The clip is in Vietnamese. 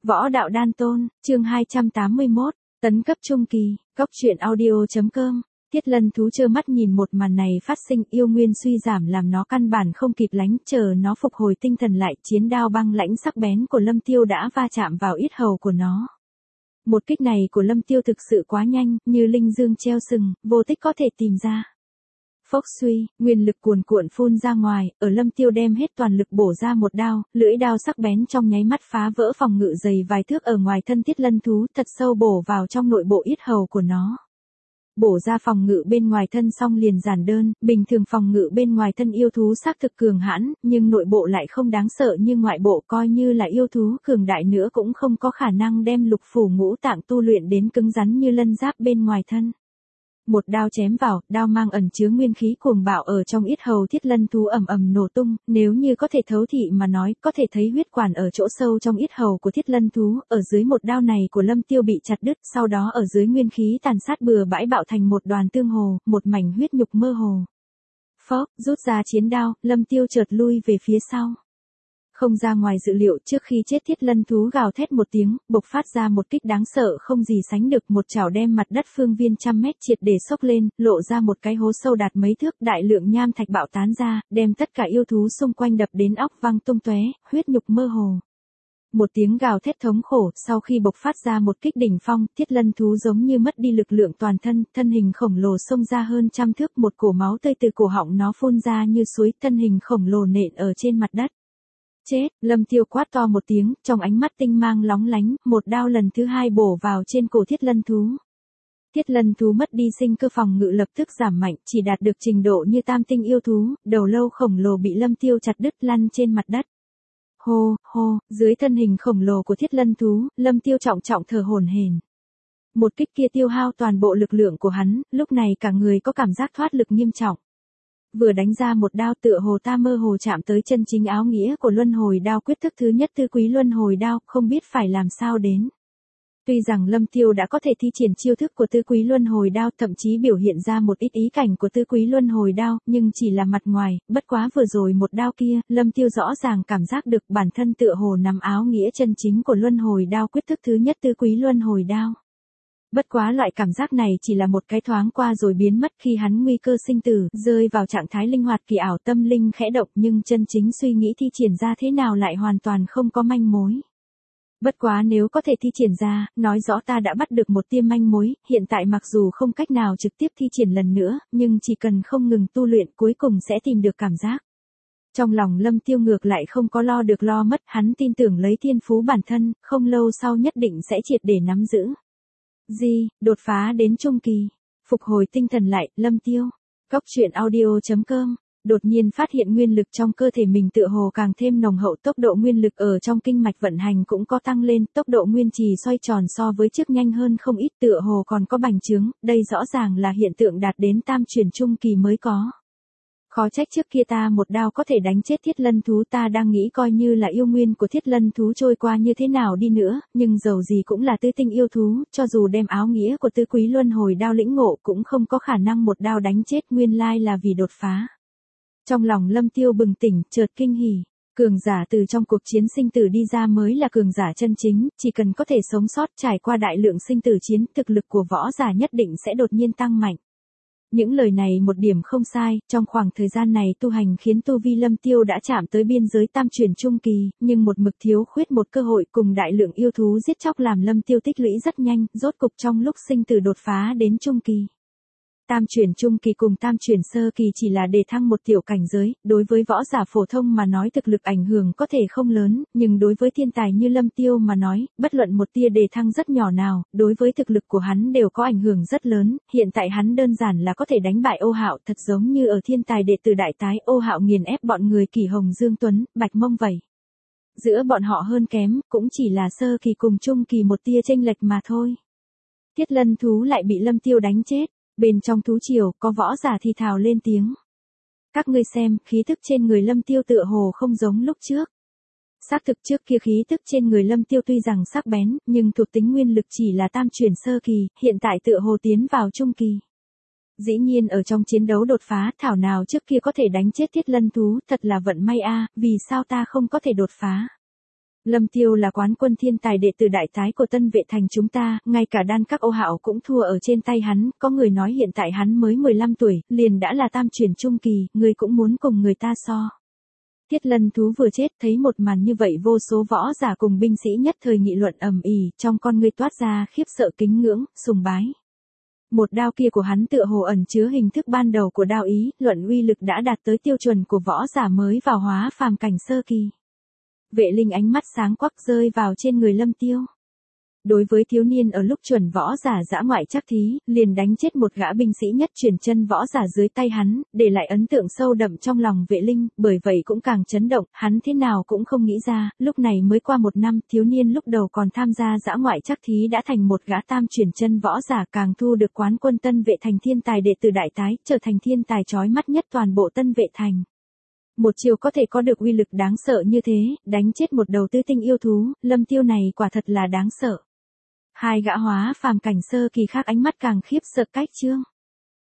Võ đạo đan tôn, chương 281, tấn cấp trung kỳ, cốc truyện audio.com. Thiết Lân thú trơ mắt nhìn một màn này phát sinh, yêu nguyên suy giảm làm nó căn bản không kịp lánh, chờ nó phục hồi tinh thần lại, chiến đao băng lãnh sắc bén của Lâm Tiêu đã va chạm vào yết hầu của nó. Một kích này của Lâm Tiêu thực sự quá nhanh, như linh dương treo sừng, vô tích có thể tìm ra. Phốc suy, nguyên lực cuồn cuộn phun ra ngoài, ở Lâm Tiêu đem hết toàn lực bổ ra một đao, lưỡi đao sắc bén trong nháy mắt phá vỡ phòng ngự dày vài thước ở ngoài thân Thiết Lân thú, thật sâu bổ vào trong nội bộ yết hầu của nó. Bổ ra phòng ngự bên ngoài thân xong liền giản đơn, bình thường phòng ngự bên ngoài thân yêu thú xác thực cường hãn, nhưng nội bộ lại không đáng sợ như ngoại bộ, coi như là yêu thú cường đại nữa cũng không có khả năng đem lục phủ ngũ tạng tu luyện đến cứng rắn như lân giáp bên ngoài thân. Một đao chém vào, đao mang ẩn chứa nguyên khí cuồng bạo ở trong yết hầu Thiết Lân thú ầm ầm nổ tung, nếu như có thể thấu thị mà nói, có thể thấy huyết quản ở chỗ sâu trong yết hầu của Thiết Lân thú, ở dưới một đao này của Lâm Tiêu bị chặt đứt, sau đó ở dưới nguyên khí tàn sát bừa bãi bạo thành một đoàn tương hồ, một mảnh huyết nhục mơ hồ. Phốc, rút ra chiến đao, Lâm Tiêu chợt lui về phía sau. Không ra ngoài dự liệu, trước khi chết Thiết Lân thú gào thét một tiếng, bộc phát ra một kích đáng sợ không gì sánh được, một chảo đem mặt đất phương viên trăm mét triệt để xốc lên, lộ ra một cái hố sâu đạt mấy thước, đại lượng nham thạch bạo tán ra, đem tất cả yêu thú xung quanh đập đến óc văng tung tóe, huyết nhục mơ hồ. Một tiếng gào thét thống khổ, sau khi bộc phát ra một kích đỉnh phong, Thiết Lân thú giống như mất đi lực lượng toàn thân, thân hình khổng lồ xông ra hơn trăm thước, một cổ máu tươi từ cổ họng nó phun ra như suối, thân hình khổng lồ nện ở trên mặt đất. Chết, Lâm Tiêu quát to một tiếng, trong ánh mắt tinh mang lóng lánh, một đao lần thứ hai bổ vào trên cổ Thiết Lân thú. Thiết Lân thú mất đi sinh cơ phòng ngự lập tức giảm mạnh, chỉ đạt được trình độ như tam tinh yêu thú, đầu lâu khổng lồ bị Lâm Tiêu chặt đứt lăn trên mặt đất. Hô, hô, dưới thân hình khổng lồ của Thiết Lân thú, Lâm Tiêu trọng trọng thở hổn hển. Một kích kia tiêu hao toàn bộ lực lượng của hắn, lúc này cả người có cảm giác thoát lực nghiêm trọng. Vừa đánh ra một đao tựa hồ ta mơ hồ chạm tới chân chính áo nghĩa của luân hồi đao quyết thức thứ nhất Tư Quý Luân Hồi Đao, không biết phải làm sao đến. Tuy rằng Lâm Tiêu đã có thể thi triển chiêu thức của Tư Quý Luân Hồi Đao, thậm chí biểu hiện ra một ít ý cảnh của Tư Quý Luân Hồi Đao, nhưng chỉ là mặt ngoài, bất quá vừa rồi một đao kia, Lâm Tiêu rõ ràng cảm giác được bản thân tựa hồ nắm áo nghĩa chân chính của Luân Hồi Đao quyết thức thứ nhất Tư Quý Luân Hồi Đao. Bất quá loại cảm giác này chỉ là một cái thoáng qua rồi biến mất khi hắn nguy cơ sinh tử, rơi vào trạng thái linh hoạt kỳ ảo, tâm linh khẽ động, nhưng chân chính suy nghĩ thi triển ra thế nào lại hoàn toàn không có manh mối. Bất quá nếu có thể thi triển ra, nói rõ ta đã bắt được một tia manh mối, hiện tại mặc dù không cách nào trực tiếp thi triển lần nữa, nhưng chỉ cần không ngừng tu luyện cuối cùng sẽ tìm được cảm giác. Trong lòng Lâm Tiêu ngược lại không có lo được lo mất, hắn tin tưởng lấy thiên phú bản thân, không lâu sau nhất định sẽ triệt để nắm giữ. Đột phá đến trung kỳ. Phục hồi tinh thần lại, Lâm Tiêu. Cốc truyện audio.com. Đột nhiên phát hiện nguyên lực trong cơ thể mình tựa hồ càng thêm nồng hậu, tốc độ nguyên lực ở trong kinh mạch vận hành cũng có tăng lên, tốc độ nguyên trì xoay tròn so với trước nhanh hơn không ít, tựa hồ còn có bành trướng, đây rõ ràng là hiện tượng đạt đến tam chuyển trung kỳ mới có. Khó trách trước kia ta một đao có thể đánh chết Thiết Lân thú, ta đang nghĩ coi như là yêu nguyên của Thiết Lân thú trôi qua như thế nào đi nữa, nhưng dầu gì cũng là tứ tinh yêu thú, cho dù đem áo nghĩa của Tư Quý Luân Hồi Đao lĩnh ngộ cũng không có khả năng một đao đánh chết, nguyên lai là vì đột phá. Trong lòng Lâm Tiêu bừng tỉnh, chợt kinh hỉ. Cường giả từ trong cuộc chiến sinh tử đi ra mới là cường giả chân chính, chỉ cần có thể sống sót trải qua đại lượng sinh tử chiến, thực lực của võ giả nhất định sẽ đột nhiên tăng mạnh. Những lời này một điểm không sai, trong khoảng thời gian này tu hành khiến tu vi Lâm Tiêu đã chạm tới biên giới tam chuyển trung kỳ, nhưng một mực thiếu khuyết một cơ hội cùng đại lượng yêu thú giết chóc làm Lâm Tiêu tích lũy rất nhanh, rốt cục trong lúc sinh tử đột phá đến trung kỳ. Tam chuyển trung kỳ cùng tam chuyển sơ kỳ chỉ là đề thăng một tiểu cảnh giới, đối với võ giả phổ thông mà nói thực lực ảnh hưởng có thể không lớn, nhưng đối với thiên tài như Lâm Tiêu mà nói, bất luận một tia đề thăng rất nhỏ nào, đối với thực lực của hắn đều có ảnh hưởng rất lớn, hiện tại hắn đơn giản là có thể đánh bại Ô Hạo, thật giống như ở thiên tài đệ tử đại tái, Ô Hạo nghiền ép bọn người Kỳ Hồng Dương Tuấn, Bạch Mông vậy. Giữa bọn họ hơn kém, cũng chỉ là sơ kỳ cùng trung kỳ một tia chênh lệch mà thôi. Thiết Lân thú lại bị Lâm Tiêu đánh chết. Bên trong thú triều, có võ giả thì thào lên tiếng. Các ngươi xem, khí thức trên người Lâm Tiêu tựa hồ không giống lúc trước. Xác thực trước kia khí thức trên người Lâm Tiêu tuy rằng sắc bén, nhưng thuộc tính nguyên lực chỉ là tam chuyển sơ kỳ, hiện tại tựa hồ tiến vào trung kỳ. Dĩ nhiên ở trong chiến đấu đột phá, thảo nào trước kia có thể đánh chết Thiết Lân thú, thật là vận may a, vì sao ta không có thể đột phá. Lâm Tiêu là quán quân thiên tài đệ tử đại tái của Tân Vệ Thành chúng ta, ngay cả đan các Ô Hạo cũng thua ở trên tay hắn, có người nói hiện tại hắn mới 15 tuổi, liền đã là tam chuyển trung kỳ, người cũng muốn cùng người ta so. Thiết Lân Thú vừa chết thấy một màn như vậy vô số võ giả cùng binh sĩ nhất thời nghị luận ầm ĩ, trong con ngươi toát ra khiếp sợ kính ngưỡng, sùng bái. Một đao kia của hắn tựa hồ ẩn chứa hình thức ban đầu của đao ý, luận uy lực đã đạt tới tiêu chuẩn của võ giả mới vào hóa phàm cảnh sơ kỳ. Vệ Linh ánh mắt sáng quắc rơi vào trên người Lâm Tiêu. Đối với thiếu niên ở lúc chuẩn võ giả dã ngoại chắc thí, liền đánh chết một gã binh sĩ nhất truyền chân võ giả dưới tay hắn, để lại ấn tượng sâu đậm trong lòng Vệ Linh, bởi vậy cũng càng chấn động, hắn thế nào cũng không nghĩ ra, lúc này mới qua 1 năm, thiếu niên lúc đầu còn tham gia dã ngoại chắc thí đã thành một gã tam truyền chân võ giả, càng thu được quán quân Tân Vệ Thành thiên tài đệ tử đại tái, trở thành thiên tài chói mắt nhất toàn bộ Tân Vệ Thành. Một chiều có thể có được uy lực đáng sợ như thế, đánh chết một đầu tư tinh yêu thú, Lâm Tiêu này quả thật là đáng sợ. Hai gã hóa phàm cảnh sơ kỳ khác ánh mắt càng khiếp sợ cách trương.